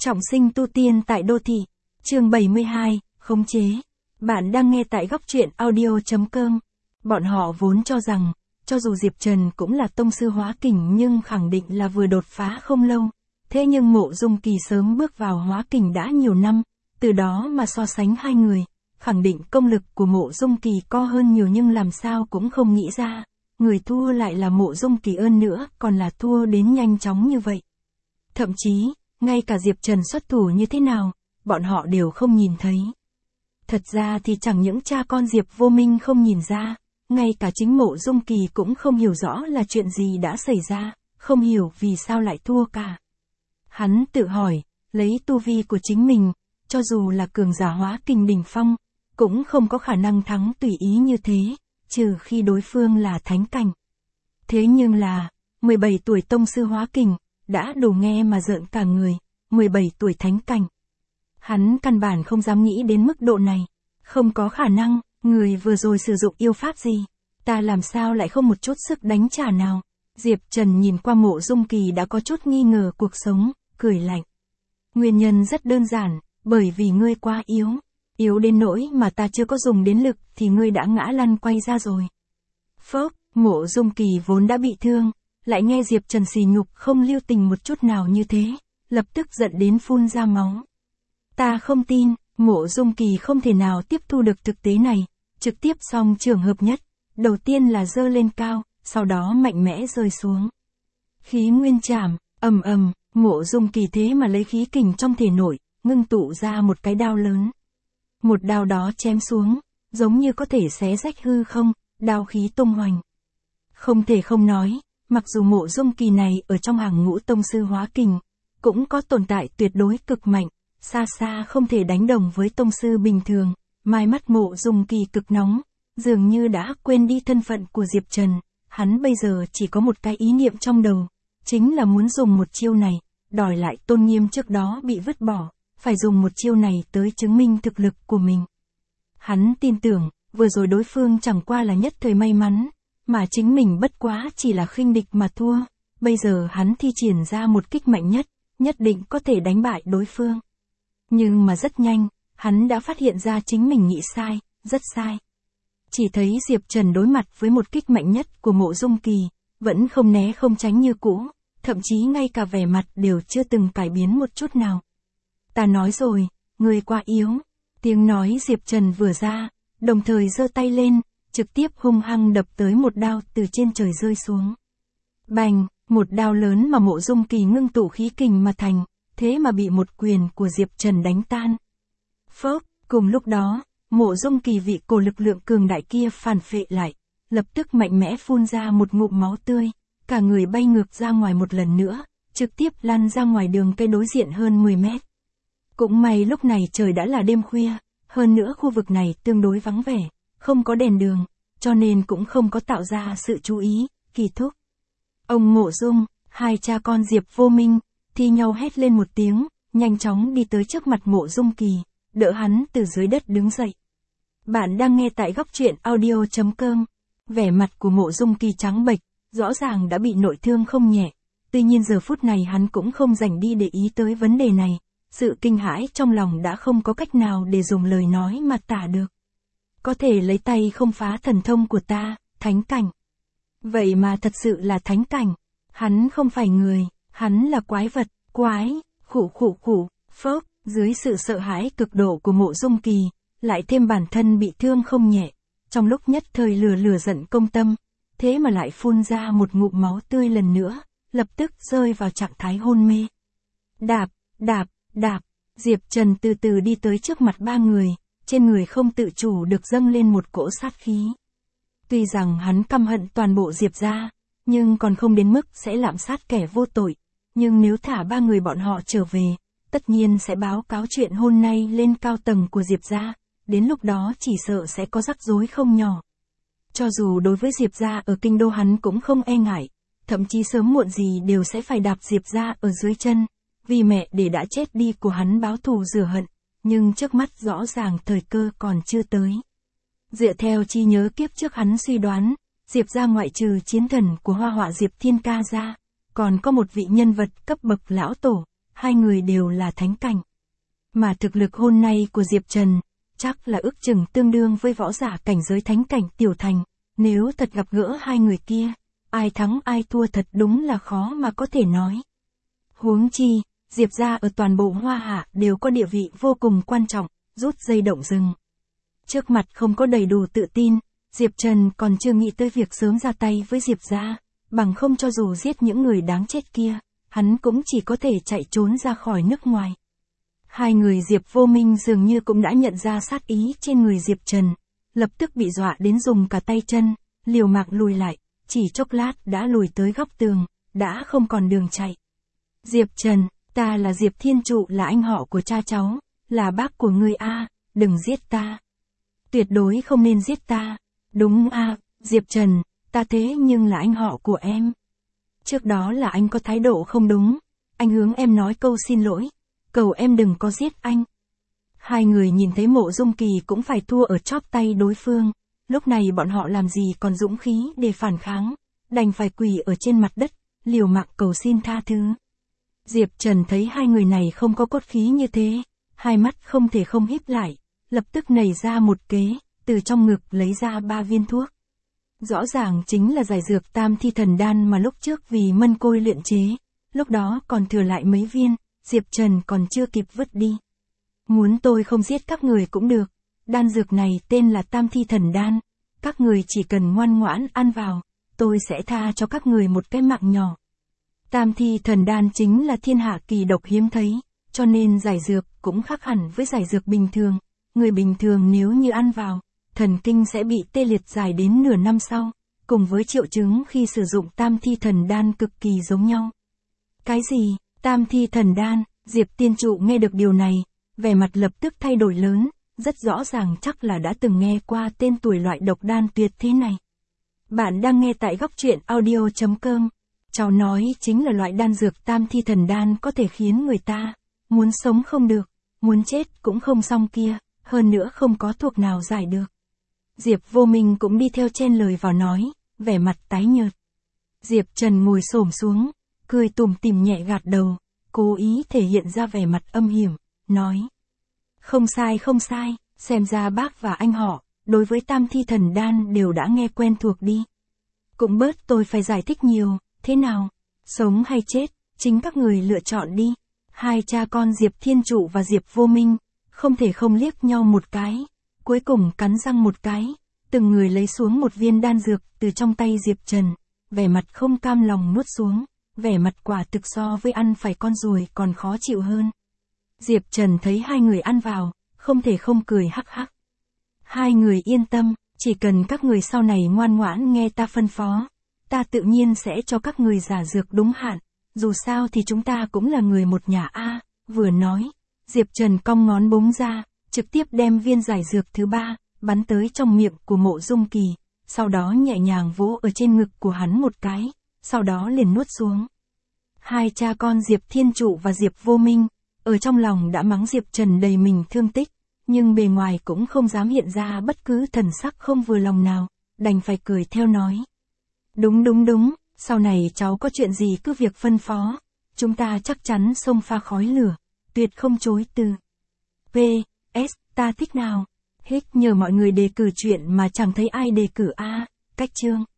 Trọng sinh tu tiên tại đô thị. Chương 72, khống chế. Bạn đang nghe tại góc truyện audio.com. Bọn họ vốn cho rằng, cho dù Diệp Trần cũng là tông sư hóa kình nhưng khẳng định là vừa đột phá không lâu. Thế nhưng Mộ Dung Kỳ sớm bước vào hóa kình đã nhiều năm, từ đó mà so sánh hai người, khẳng định công lực của Mộ Dung Kỳ co hơn nhiều nhưng làm sao cũng không nghĩ ra, người thua lại là Mộ Dung Kỳ ơn nữa, còn là thua đến nhanh chóng như vậy. Thậm chí, ngay cả Diệp Trần xuất thủ như thế nào, bọn họ đều không nhìn thấy. Thật ra thì chẳng những cha con Diệp Vô Minh không nhìn ra, ngay cả chính Mộ Dung Kỳ cũng không hiểu rõ là chuyện gì đã xảy ra, không hiểu vì sao lại thua cả. Hắn tự hỏi, lấy tu vi của chính mình, cho dù là cường giả hóa kình đỉnh phong, cũng không có khả năng thắng tùy ý như thế, trừ khi đối phương là thánh cảnh. Thế nhưng là, 17 tuổi tông sư hóa kình, đã đủ nghe mà rợn cả người, 17 tuổi thánh cảnh. Hắn căn bản không dám nghĩ đến mức độ này, không có khả năng, người vừa rồi sử dụng yêu pháp gì, ta làm sao lại không một chút sức đánh trả nào. Diệp Trần nhìn qua Mộ Dung Kỳ đã có chút nghi ngờ cuộc sống, cười lạnh. Nguyên nhân rất đơn giản, bởi vì ngươi quá yếu, yếu đến nỗi mà ta chưa có dùng đến lực thì ngươi đã ngã lăn quay ra rồi. Phốc, Mộ Dung Kỳ vốn đã bị thương, lại nghe Diệp Trần sỉ nhục không lưu tình một chút nào như thế, lập tức giận đến phun ra máu. Ta không tin, Mộ Dung Kỳ không thể nào tiếp thu được thực tế này, trực tiếp song trường hợp nhất, đầu tiên là giơ lên cao, sau đó mạnh mẽ rơi xuống. Khí nguyên trảm, ầm ầm, Mộ Dung Kỳ thế mà lấy khí kình trong thể nội, ngưng tụ ra một cái đao lớn. Một đao đó chém xuống, giống như có thể xé rách hư không, đao khí tung hoành. Không thể không nói, mặc dù Mộ Dung Kỳ này ở trong hàng ngũ tông sư hóa kình, cũng có tồn tại tuyệt đối cực mạnh, xa xa không thể đánh đồng với tông sư bình thường, mai mắt Mộ Dung Kỳ cực nóng, dường như đã quên đi thân phận của Diệp Trần, hắn bây giờ chỉ có một cái ý niệm trong đầu, chính là muốn dùng một chiêu này, đòi lại tôn nghiêm trước đó bị vứt bỏ, phải dùng một chiêu này tới chứng minh thực lực của mình. Hắn tin tưởng, vừa rồi đối phương chẳng qua là nhất thời may mắn, mà chính mình bất quá chỉ là khinh địch mà thua, bây giờ hắn thi triển ra một kích mạnh nhất, nhất định có thể đánh bại đối phương. Nhưng mà rất nhanh, hắn đã phát hiện ra chính mình nghĩ sai, rất sai. Chỉ thấy Diệp Trần đối mặt với một kích mạnh nhất của Mộ Dung Kỳ, vẫn không né không tránh như cũ, thậm chí ngay cả vẻ mặt đều chưa từng cải biến một chút nào. Ta nói rồi, ngươi quá yếu. Tiếng nói Diệp Trần vừa ra, đồng thời giơ tay lên, trực tiếp hung hăng đập tới một đao từ trên trời rơi xuống. Bành, một đao lớn mà Mộ Dung Kỳ ngưng tụ khí kình mà thành, thế mà bị một quyền của Diệp Trần đánh tan. Phốc, cùng lúc đó, Mộ Dung Kỳ vị cổ lực lượng cường đại kia phản phệ lại, lập tức mạnh mẽ phun ra một ngụm máu tươi, cả người bay ngược ra ngoài một lần nữa, trực tiếp lăn ra ngoài đường cây đối diện hơn 10 mét. Cũng may lúc này trời đã là đêm khuya, hơn nữa khu vực này tương đối vắng vẻ, không có đèn đường, cho nên cũng không có tạo ra sự chú ý. Kỳ thúc, ông Mộ Dung, hai cha con Diệp Vô Minh, thi nhau hét lên một tiếng, nhanh chóng đi tới trước mặt Mộ Dung Kỳ, đỡ hắn từ dưới đất đứng dậy. Bạn đang nghe tại góc truyện audio.com. Vẻ mặt của Mộ Dung Kỳ trắng bệch, rõ ràng đã bị nội thương không nhẹ, tuy nhiên giờ phút này hắn cũng không rảnh đi để ý tới vấn đề này, sự kinh hãi trong lòng đã không có cách nào để dùng lời nói mà tả được. Có thể lấy tay không phá thần thông của ta, thánh cảnh. Vậy mà thật sự là thánh cảnh, hắn không phải người, hắn là quái vật, quái, khủ, phốc, dưới sự sợ hãi cực độ của Mộ Dung Kỳ, lại thêm bản thân bị thương không nhẹ, trong lúc nhất thời lửa giận công tâm, thế mà lại phun ra một ngụm máu tươi lần nữa, lập tức rơi vào trạng thái hôn mê. Đạp, Diệp Trần từ từ đi tới trước mặt ba người, trên người không tự chủ được dâng lên một cỗ sát khí. Tuy rằng hắn căm hận toàn bộ Diệp gia, nhưng còn không đến mức sẽ lạm sát kẻ vô tội, nhưng nếu thả ba người bọn họ trở về, tất nhiên sẽ báo cáo chuyện hôm nay lên cao tầng của Diệp gia, đến lúc đó chỉ sợ sẽ có rắc rối không nhỏ. Cho dù đối với Diệp gia ở kinh đô hắn cũng không e ngại, thậm chí sớm muộn gì đều sẽ phải đạp Diệp gia ở dưới chân, vì mẹ để đã chết đi của hắn báo thù rửa hận, nhưng trước mắt rõ ràng thời cơ còn chưa tới. Dựa theo trí nhớ kiếp trước hắn suy đoán, Diệp gia ngoại trừ chiến thần của Hoa Họa Diệp Thiên Ca ra, còn có một vị nhân vật cấp bậc lão tổ, hai người đều là thánh cảnh. Mà thực lực hôm nay của Diệp Trần, chắc là ước chừng tương đương với võ giả cảnh giới thánh cảnh tiểu thành, nếu thật gặp gỡ hai người kia, ai thắng ai thua thật đúng là khó mà có thể nói. Huống chi, Diệp gia ở toàn bộ Hoa Hạ đều có địa vị vô cùng quan trọng, rút dây động rừng. Trước mặt không có đầy đủ tự tin, Diệp Trần còn chưa nghĩ tới việc sớm ra tay với Diệp gia, bằng không cho dù giết những người đáng chết kia, hắn cũng chỉ có thể chạy trốn ra khỏi nước ngoài. Hai người Diệp Vô Minh dường như cũng đã nhận ra sát ý trên người Diệp Trần, lập tức bị dọa đến dùng cả tay chân, liều mạng lùi lại, chỉ chốc lát đã lùi tới góc tường, đã không còn đường chạy. Diệp Trần, ta là Diệp Thiên Trụ, là anh họ của cha cháu, là bác của ngươi a, đừng giết ta. Tuyệt đối không nên giết ta. Đúng a, Diệp Trần, ta thế nhưng là anh họ của em. Trước đó là anh có thái độ không đúng, anh hướng em nói câu xin lỗi, cầu em đừng có giết anh. Hai người nhìn thấy Mộ Dung Kỳ cũng phải thua ở chóp tay đối phương, lúc này bọn họ làm gì còn dũng khí để phản kháng, đành phải quỳ ở trên mặt đất, liều mạng cầu xin tha thứ. Diệp Trần thấy hai người này không có cốt khí như thế, hai mắt không thể không híp lại, lập tức nảy ra một kế, từ trong ngực lấy ra 3 viên thuốc. Rõ ràng chính là giải dược Tam Thi Thần Đan mà lúc trước vì Mân Côi luyện chế, lúc đó còn thừa lại mấy viên, Diệp Trần còn chưa kịp vứt đi. Muốn tôi không giết các người cũng được, đan dược này tên là Tam Thi Thần Đan, các người chỉ cần ngoan ngoãn ăn vào, tôi sẽ tha cho các người một cái mạng nhỏ. Tam Thi Thần Đan chính là thiên hạ kỳ độc hiếm thấy, cho nên giải dược cũng khác hẳn với giải dược bình thường, người bình thường nếu như ăn vào, thần kinh sẽ bị tê liệt dài đến nửa năm sau, cùng với triệu chứng khi sử dụng Tam Thi Thần Đan cực kỳ giống nhau. Cái gì? Tam Thi Thần Đan? Diệp Tiên Trụ nghe được điều này, vẻ mặt lập tức thay đổi lớn, rất rõ ràng chắc là đã từng nghe qua tên tuổi loại độc đan tuyệt thế này. Bạn đang nghe tại góc truyện audio.com. Cháu nói chính là loại đan dược Tam Thi Thần Đan có thể khiến người ta muốn sống không được, muốn chết cũng không xong kia, hơn nữa không có thuốc nào giải được. Diệp Vô Minh cũng đi theo chen lời vào nói, vẻ mặt tái nhợt. Diệp Trần ngồi xổm xuống, cười tủm tỉm nhẹ gạt đầu, cố ý thể hiện ra vẻ mặt âm hiểm, nói: không sai không sai, xem ra bác và anh họ, đối với Tam Thi Thần Đan đều đã nghe quen thuộc đi. Cũng bớt tôi phải giải thích nhiều, thế nào, sống hay chết, chính các người lựa chọn đi. Hai cha con Diệp Thiên Trụ và Diệp Vô Minh, không thể không liếc nhau một cái, cuối cùng cắn răng một cái, từng người lấy xuống một viên đan dược từ trong tay Diệp Trần, vẻ mặt không cam lòng nuốt xuống, vẻ mặt quả thực so với ăn phải con ruồi còn khó chịu hơn. Diệp Trần thấy hai người ăn vào, không thể không cười hắc hắc. Hai người yên tâm, chỉ cần các người sau này ngoan ngoãn nghe ta phân phó, ta tự nhiên sẽ cho các người giả dược đúng hạn, dù sao thì chúng ta cũng là người một nhà a. Vừa nói, Diệp Trần cong ngón búng ra, trực tiếp đem viên giải dược thứ 3, bắn tới trong miệng của Mộ Dung Kỳ, sau đó nhẹ nhàng vỗ ở trên ngực của hắn một cái, sau đó liền nuốt xuống. Hai cha con Diệp Thiên Trụ và Diệp Vô Minh, ở trong lòng đã mắng Diệp Trần đầy mình thương tích, nhưng bề ngoài cũng không dám hiện ra bất cứ thần sắc không vừa lòng nào, đành phải cười theo nói. Đúng, sau này cháu có chuyện gì cứ việc phân phó, chúng ta chắc chắn xông pha khói lửa, tuyệt không chối từ. P.S. Ta thích nào? Hích nhờ mọi người đề cử chuyện mà chẳng thấy ai đề cử a. Cách chương.